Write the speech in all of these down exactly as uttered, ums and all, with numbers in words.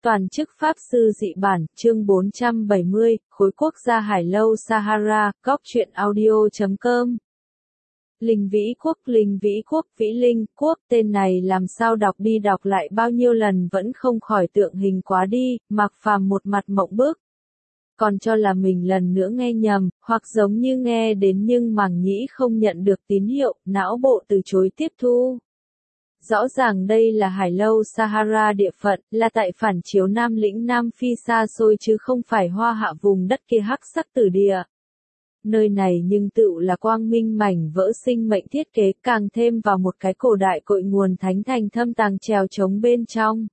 Toàn chức Pháp sư dị bản, chương bốn trăm bảy mươi, khối quốc gia Hải Lâu Sahara, góc truyện audio chấm com. Linh Vĩ Quốc, Linh Vĩ Quốc, Vĩ Linh Quốc, tên này làm sao đọc đi đọc lại bao nhiêu lần vẫn không khỏi tượng hình quá đi, Mạc Phàm một mặt mộng bức. Còn cho là mình lần nữa nghe nhầm, hoặc giống như nghe đến nhưng màng nhĩ không nhận được tín hiệu, não bộ từ chối tiếp thu. Rõ ràng đây là Hải Lâu Sahara địa phận, là tại phản chiếu Nam lĩnh Nam Phi xa xôi chứ không phải Hoa Hạ vùng đất kia hắc sắc tử địa. Nơi này nhưng tựu là quang minh mảnh vỡ sinh mệnh thiết kế, càng thêm vào một cái cổ đại cội nguồn thánh thành thâm tàng trèo trống bên trong.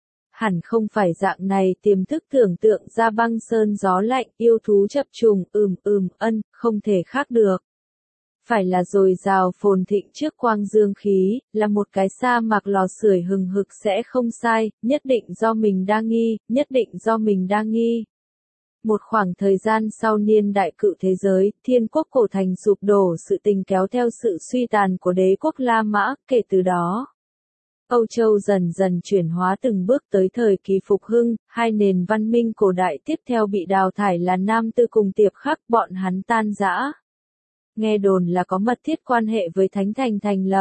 Hẳn không phải dạng này tiềm thức tưởng tượng ra băng sơn gió lạnh, yêu thú chập trùng, ừm ừm ân, không thể khác được. Phải là dồi dào phồn thịnh trước quang dương khí, là một cái sa mạc lò sưởi hừng hực sẽ không sai, nhất định do mình đa nghi, nhất định do mình đa nghi. Một khoảng thời gian sau niên đại cựu thế giới, thiên quốc cổ thành sụp đổ, sự tình kéo theo sự suy tàn của đế quốc La Mã, kể từ đó. Âu Châu dần dần chuyển hóa từng bước tới thời kỳ phục hưng, hai nền văn minh cổ đại tiếp theo bị đào thải là Nam Tư cùng Tiệp Khắc, bọn hắn tan rã. Nghe đồn là có mật thiết quan hệ với Thánh Thành thành lập.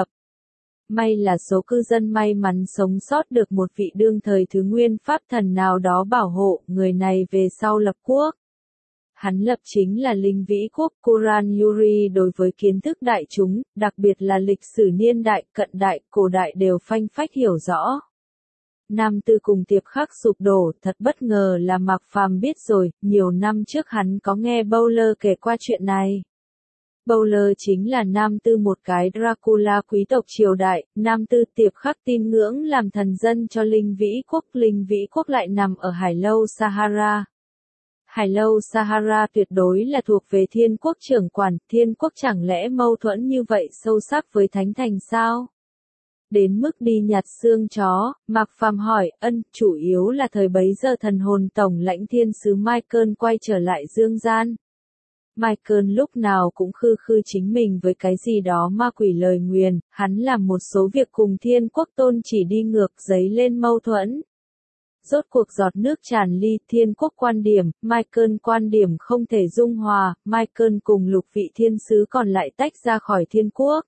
May là số cư dân may mắn sống sót được một vị đương thời thứ nguyên pháp thần nào đó bảo hộ, người này về sau lập quốc. Hắn lập chính là Linh Vĩ Quốc Kuran Yuri. Đối với kiến thức đại chúng, đặc biệt là lịch sử niên đại, cận đại, cổ đại đều phanh phách hiểu rõ. Nam Tư cùng Tiệp Khắc sụp đổ, thật bất ngờ là Mạc Phàm biết rồi, nhiều năm trước hắn có nghe Bowler kể qua chuyện này. Bowler chính là Nam Tư một cái Dracula quý tộc triều đại, Nam Tư Tiệp Khắc tin ngưỡng làm thần dân cho Linh Vĩ Quốc, Linh Vĩ Quốc lại nằm ở Hải Lâu Sahara. Hải Lâu Sahara tuyệt đối là thuộc về thiên quốc trưởng quản, thiên quốc chẳng lẽ mâu thuẫn như vậy sâu sắc với Thánh Thành sao? Đến mức đi nhặt xương chó, Mạc Phàm hỏi, ân, chủ yếu là thời bấy giờ thần hồn tổng lãnh thiên sứ Michael quay trở lại dương gian. Michael lúc nào cũng khư khư chính mình với cái gì đó ma quỷ lời nguyền, hắn làm một số việc cùng thiên quốc tôn chỉ đi ngược giấy lên mâu thuẫn. Rốt cuộc giọt nước tràn ly, thiên quốc quan điểm, Michael quan điểm không thể dung hòa, Michael cùng lục vị thiên sứ còn lại tách ra khỏi thiên quốc.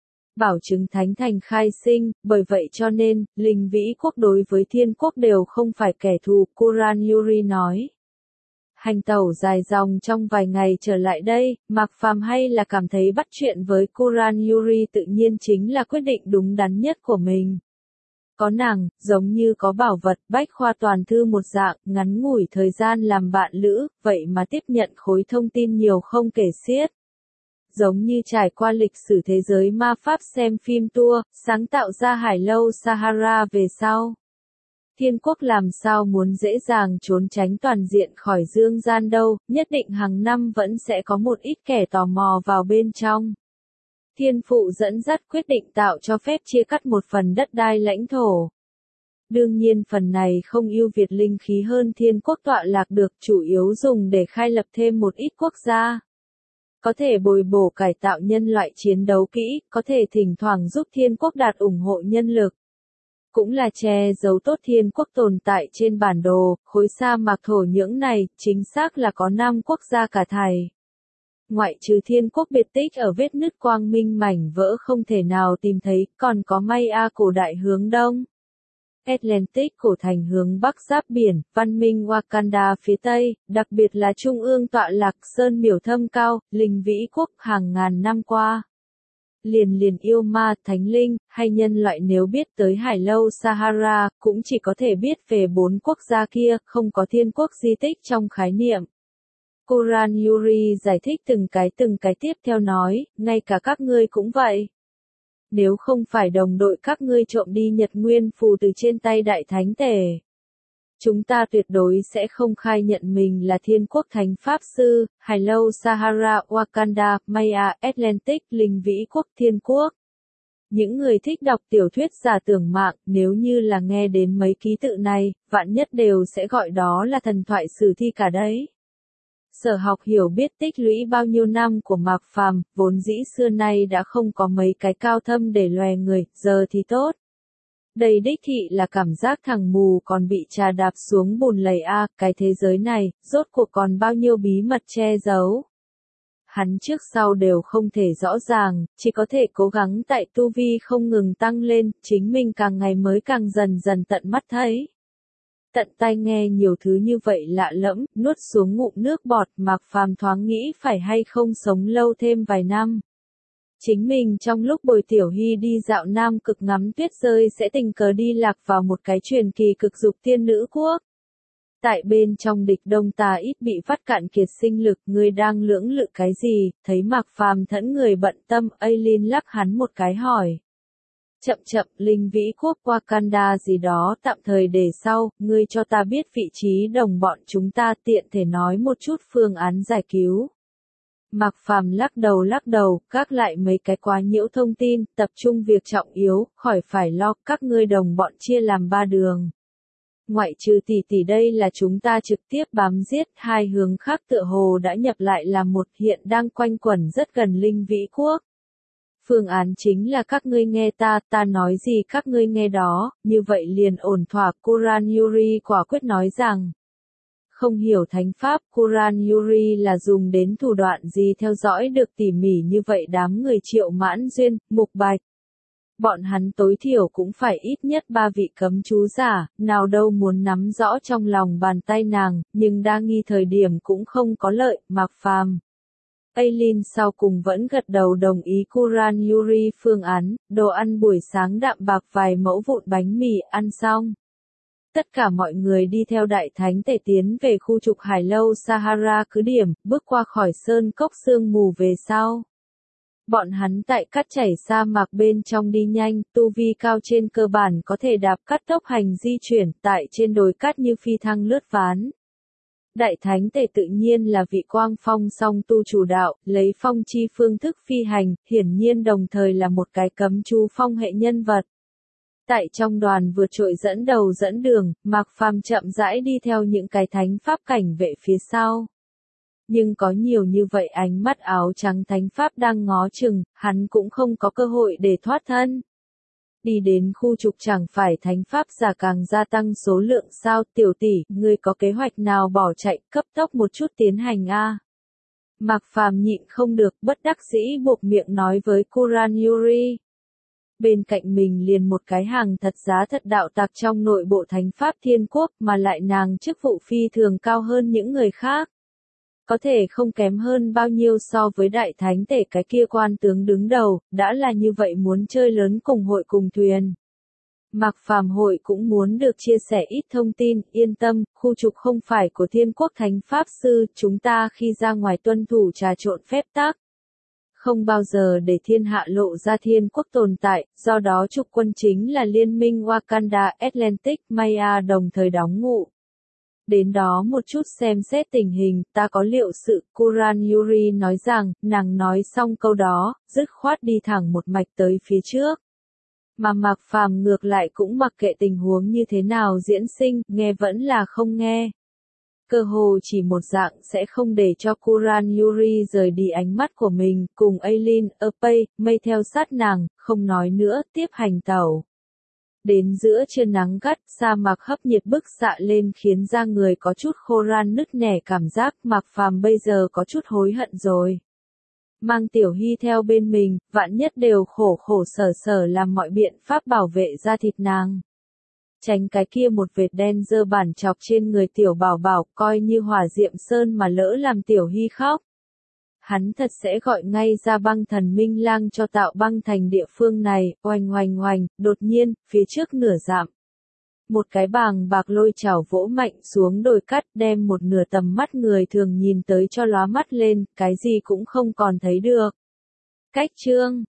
Bảo chứng Thánh Thành khai sinh, bởi vậy cho nên, Linh Vĩ Quốc đối với thiên quốc đều không phải kẻ thù, Kuran Yuri nói. Hành tẩu dài dòng trong vài ngày trở lại đây, Mạc Phàm hay là cảm thấy bắt chuyện với Kuran Yuri tự nhiên chính là quyết định đúng đắn nhất của mình. Có nàng, giống như có bảo vật bách khoa toàn thư một dạng, ngắn ngủi thời gian làm bạn lữ, vậy mà tiếp nhận khối thông tin nhiều không kể xiết. Giống như trải qua lịch sử thế giới ma pháp xem phim tour, sáng tạo ra Hải Lâu Sahara về sau. Thiên quốc làm sao muốn dễ dàng trốn tránh toàn diện khỏi dương gian đâu, nhất định hàng năm vẫn sẽ có một ít kẻ tò mò vào bên trong. Thiên phụ dẫn dắt quyết định tạo cho phép chia cắt một phần đất đai lãnh thổ. Đương nhiên phần này không ưu việt linh khí hơn thiên quốc tọa lạc được, chủ yếu dùng để khai lập thêm một ít quốc gia. Có thể bồi bổ cải tạo nhân loại chiến đấu kỹ, có thể thỉnh thoảng giúp thiên quốc đạt ủng hộ nhân lực. Cũng là che giấu tốt thiên quốc tồn tại trên bản đồ, khối sa mạc thổ nhưỡng này, chính xác là có năm quốc gia cả thảy. Ngoại trừ thiên quốc biệt tích ở vết nứt quang minh mảnh vỡ không thể nào tìm thấy, còn có Maya cổ đại hướng đông. Atlantic cổ thành hướng bắc giáp biển, văn minh Wakanda phía tây, đặc biệt là trung ương tọa lạc sơn miểu thâm cao, Linh Vĩ Quốc hàng ngàn năm qua. Liền liền yêu ma, thánh linh, hay nhân loại nếu biết tới Hải Lâu Sahara, cũng chỉ có thể biết về bốn quốc gia kia, không có thiên quốc di tích trong khái niệm. Kuran Yuri giải thích từng cái từng cái tiếp theo nói, ngay cả các ngươi cũng vậy. Nếu không phải đồng đội các ngươi trộm đi Nhật Nguyên phù từ trên tay Đại Thánh Tể, chúng ta tuyệt đối sẽ không khai nhận mình là thiên quốc thánh pháp sư, Hải Lâu Sahara, Wakanda, Maya, Atlantic, Linh Vĩ Quốc, thiên quốc. Những người thích đọc tiểu thuyết giả tưởng mạng, nếu như là nghe đến mấy ký tự này, vạn nhất đều sẽ gọi đó là thần thoại sử thi cả đấy. Sở học hiểu biết tích lũy bao nhiêu năm của Mạc Phàm, vốn dĩ xưa nay đã không có mấy cái cao thâm để lòe người, giờ thì tốt. Đây đích thị là cảm giác thằng mù còn bị trà đạp xuống bùn lầy a, cái thế giới này, rốt cuộc còn bao nhiêu bí mật che giấu. Hắn trước sau đều không thể rõ ràng, chỉ có thể cố gắng tại tu vi không ngừng tăng lên, chính mình càng ngày mới càng dần dần tận mắt thấy. Tận tai nghe nhiều thứ như vậy lạ lẫm, nuốt xuống ngụm nước bọt, Mạc Phàm thoáng nghĩ phải hay không sống lâu thêm vài năm. Chính mình trong lúc Bồi Tiểu Hy đi dạo Nam Cực ngắm tuyết rơi sẽ tình cờ đi lạc vào một cái truyền kỳ cực dục tiên nữ quốc. Tại bên trong địch đông ta ít bị vắt cạn kiệt sinh lực, người đang lưỡng lự cái gì, thấy Mạc Phàm thẫn người bận tâm, Aileen lắc hắn một cái hỏi. Chậm chậm, linh vĩ quốc Wakanda gì đó tạm thời để sau, ngươi cho ta biết vị trí đồng bọn chúng ta tiện thể nói một chút phương án giải cứu. Mạc Phàm lắc đầu lắc đầu, các lại mấy cái quá nhiễu thông tin, tập trung việc trọng yếu, khỏi phải lo, các ngươi đồng bọn chia làm ba đường. Ngoại trừ tỷ tỷ đây là chúng ta trực tiếp bám giết, hai hướng khác tựa hồ đã nhập lại làm một, hiện đang quanh quẩn rất gần linh vĩ quốc. Phương án chính là các ngươi nghe ta, ta nói gì các ngươi nghe đó, như vậy liền ổn thỏa. Kuran Yuri quả quyết nói rằng, không hiểu thánh pháp, Kuran Yuri là dùng đến thủ đoạn gì theo dõi được tỉ mỉ như vậy đám người Triệu Mãn Duyên, Mục Bạch. Bọn hắn tối thiểu cũng phải ít nhất ba vị cấm chú giả, nào đâu muốn nắm rõ trong lòng bàn tay nàng, nhưng đa nghi thời điểm cũng không có lợi, Mạc Phàm. Aileen sau cùng vẫn gật đầu đồng ý Kuran Yuri phương án, đồ ăn buổi sáng đạm bạc vài mẫu vụn bánh mì ăn xong. Tất cả mọi người đi theo đại thánh tể tiến về khu trục hải lâu Sahara cứ điểm, bước qua khỏi sơn cốc sương mù về sau. Bọn hắn tại cát chảy sa mạc bên trong đi nhanh, tu vi cao trên cơ bản có thể đạp cát tốc hành di chuyển, tại trên đồi cát như phi thăng lướt ván. Đại thánh tể tự nhiên là vị quang phong song tu chủ đạo, lấy phong chi phương thức phi hành, hiển nhiên đồng thời là một cái cấm chú phong hệ nhân vật. Tại trong đoàn vượt trội dẫn đầu dẫn đường, Mạc Phàm chậm rãi đi theo những cái thánh pháp cảnh vệ phía sau. Nhưng có nhiều như vậy ánh mắt áo trắng thánh pháp đang ngó chừng, hắn cũng không có cơ hội để thoát thân. Đi đến khu trục chẳng phải thánh pháp giả càng gia tăng số lượng sao, tiểu tỷ, ngươi có kế hoạch nào bỏ chạy, cấp tốc một chút tiến hành a. Mạc Phàm nhịn không được, bất đắc dĩ buộc miệng nói với Kuran Yuri. Bên cạnh mình liền một cái hàng thật giá thật đạo tặc trong nội bộ thánh pháp thiên quốc, mà lại nàng chức vụ phi thường cao hơn những người khác. Có thể không kém hơn bao nhiêu so với đại thánh tể cái kia quan tướng đứng đầu, đã là như vậy muốn chơi lớn cùng hội cùng thuyền. Mạc Phàm hội cũng muốn được chia sẻ ít thông tin, yên tâm, khu trục không phải của thiên quốc thánh pháp sư, chúng ta khi ra ngoài tuân thủ trà trộn phép tắc. Không bao giờ để thiên hạ lộ ra thiên quốc tồn tại, do đó trục quân chính là liên minh Wakanda Atlantic Maya đồng thời đóng ngụ. Đến đó một chút xem xét tình hình, ta có liệu sự, Kuran Yuri nói rằng, nàng nói xong câu đó, dứt khoát đi thẳng một mạch tới phía trước. Mà Mạc Phàm ngược lại cũng mặc kệ tình huống như thế nào diễn sinh, nghe vẫn là không nghe. Cơ hồ chỉ một dạng sẽ không để cho Kuran Yuri rời đi ánh mắt của mình, cùng Aileen, Erpay, mây theo sát nàng, không nói nữa, tiếp hành tàu. Đến giữa trưa nắng gắt, sa mạc hấp nhiệt bức xạ lên khiến da người có chút khô ran nứt nẻ cảm giác, Mạc Phàm bây giờ có chút hối hận rồi. Mang Tiểu Hy theo bên mình, vạn nhất đều khổ khổ sở sở làm mọi biện pháp bảo vệ da thịt nàng. Tránh cái kia một vệt đen dơ bản chọc trên người Tiểu Bảo Bảo, coi như hỏa diệm sơn mà lỡ làm Tiểu Hy khóc. Hắn thật sẽ gọi ngay ra băng thần Minh Lang cho tạo băng thành địa phương này, oanh oanh oanh, đột nhiên, phía trước nửa dặm. Một cái bàng bạc lôi chảo vỗ mạnh xuống đồi cát, đem một nửa tầm mắt người thường nhìn tới cho lóa mắt lên, cái gì cũng không còn thấy được. Cách chương